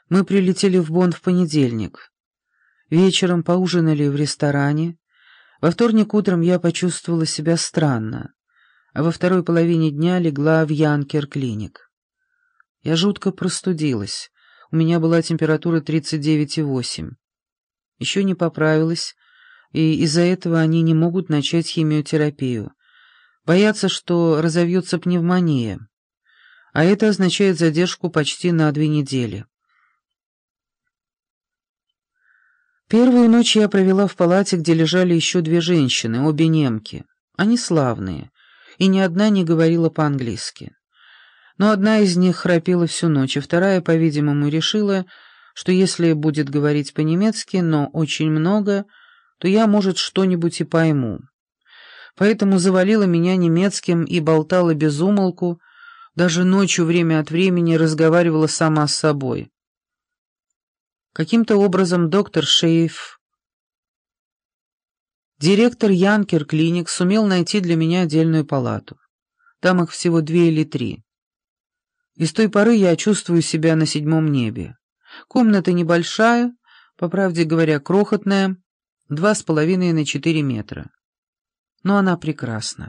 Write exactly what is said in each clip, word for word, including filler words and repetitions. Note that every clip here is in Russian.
Мы прилетели в Бонн в понедельник. Вечером поужинали в ресторане. Во вторник утром я почувствовала себя странно, а во второй половине дня легла в Янкер-клиник. Я жутко простудилась. У меня была температура тридцать девять и восемь. Еще не поправилась, и из-за этого они не могут начать химиотерапию. Боятся, что разовьется пневмония. А это означает задержку почти на две недели. Первую ночь я провела в палате, где лежали еще две женщины, обе немки. Они славные, и ни одна не говорила по-английски. Но одна из них храпела всю ночь, и вторая, по-видимому, решила, что если будет говорить по-немецки, но очень много, то я, может, что-нибудь и пойму. Поэтому завалила меня немецким и болтала без умолку, даже ночью время от времени разговаривала сама с собой. Каким-то образом доктор Шейф, директор Янкер-клиник, сумел найти для меня отдельную палату. Там их всего две или три. И с той поры я чувствую себя на седьмом небе. Комната небольшая, по правде говоря, крохотная, два с половиной на четыре метра. Но она прекрасна.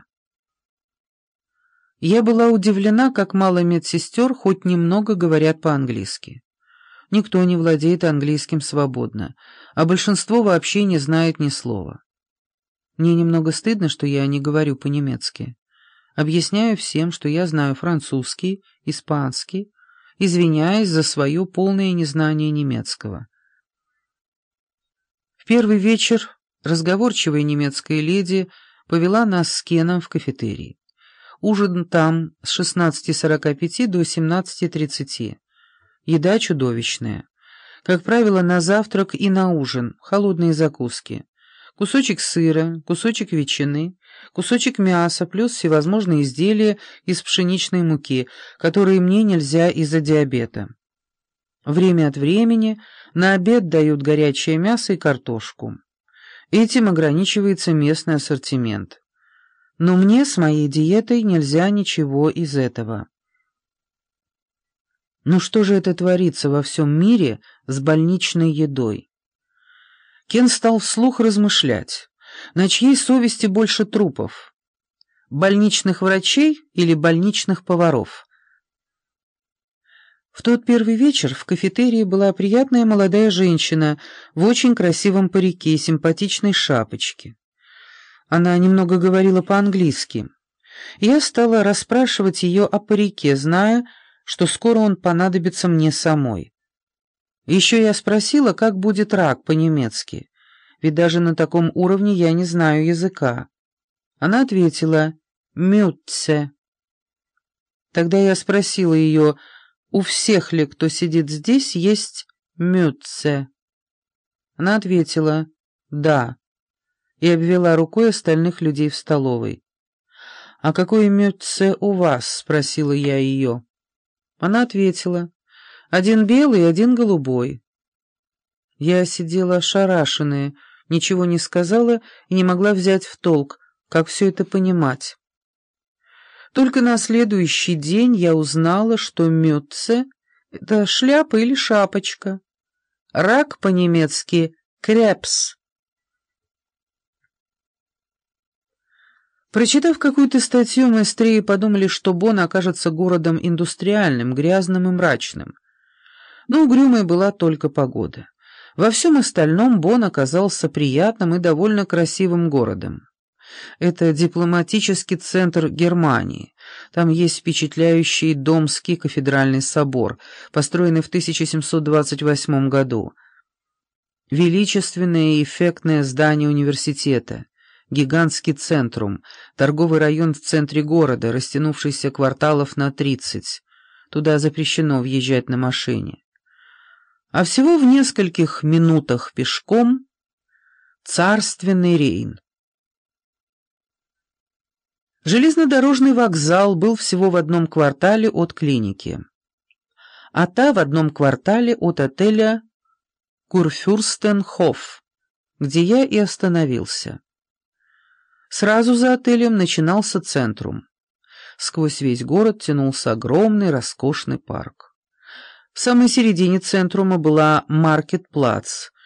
Я была удивлена, как мало медсестер хоть немного говорят по-английски. Никто не владеет английским свободно, а большинство вообще не знает ни слова. Мне немного стыдно, что я не говорю по-немецки. Объясняю всем, что я знаю французский, испанский, извиняясь за свое полное незнание немецкого. В первый вечер разговорчивая немецкая леди повела нас с Кеном в кафетерий. Ужин там с шестнадцати сорока пяти до семнадцати тридцати. Еда чудовищная. Как правило, на завтрак и на ужин холодные закуски. Кусочек сыра, кусочек ветчины, кусочек мяса, плюс всевозможные изделия из пшеничной муки, которые мне нельзя из-за диабета. Время от времени на обед дают горячее мясо и картошку. Этим ограничивается местный ассортимент. Но мне с моей диетой нельзя ничего из этого. Ну что же это творится во всем мире с больничной едой? Кен стал вслух размышлять, на чьей совести больше трупов? Больничных врачей или больничных поваров? В тот первый вечер в кафетерии была приятная молодая женщина в очень красивом парике и симпатичной шапочке. Она немного говорила по-английски. Я стала расспрашивать ее о парике, зная, что скоро он понадобится мне самой. Еще я спросила, как будет рак по-немецки, ведь даже на таком уровне я не знаю языка. Она ответила «Мютце». Тогда я спросила ее, у всех ли, кто сидит здесь, есть «Мютце». Она ответила «Да» и обвела рукой остальных людей в столовой. «А какой «Мютце» у вас?» — спросила я ее. Она ответила, один белый, один голубой. Я сидела ошарашенная, ничего не сказала и не могла взять в толк, как все это понимать. Только на следующий день я узнала, что «мютце» — это шляпа или шапочка. Рак по-немецки «крепс». Прочитав какую-то статью, мы с Треей подумали, что Бонн окажется городом индустриальным, грязным и мрачным. Но угрюмой была только погода. Во всем остальном Бонн оказался приятным и довольно красивым городом. Это дипломатический центр Германии. Там есть впечатляющий Домский кафедральный собор, построенный в тысяча семьсот двадцать восьмом году. Величественное и эффектное здание университета. Гигантский центрум, торговый район в центре города, растянувшийся кварталов на тридцать. Туда запрещено въезжать на машине. А всего в нескольких минутах пешком царственный Рейн. Железнодорожный вокзал был всего в одном квартале от клиники, а та в одном квартале от отеля Курфюрстенхоф, где я и остановился. Сразу за отелем начинался центрум. Сквозь весь город тянулся огромный роскошный парк. В самой середине центрума была Маркет-Плац,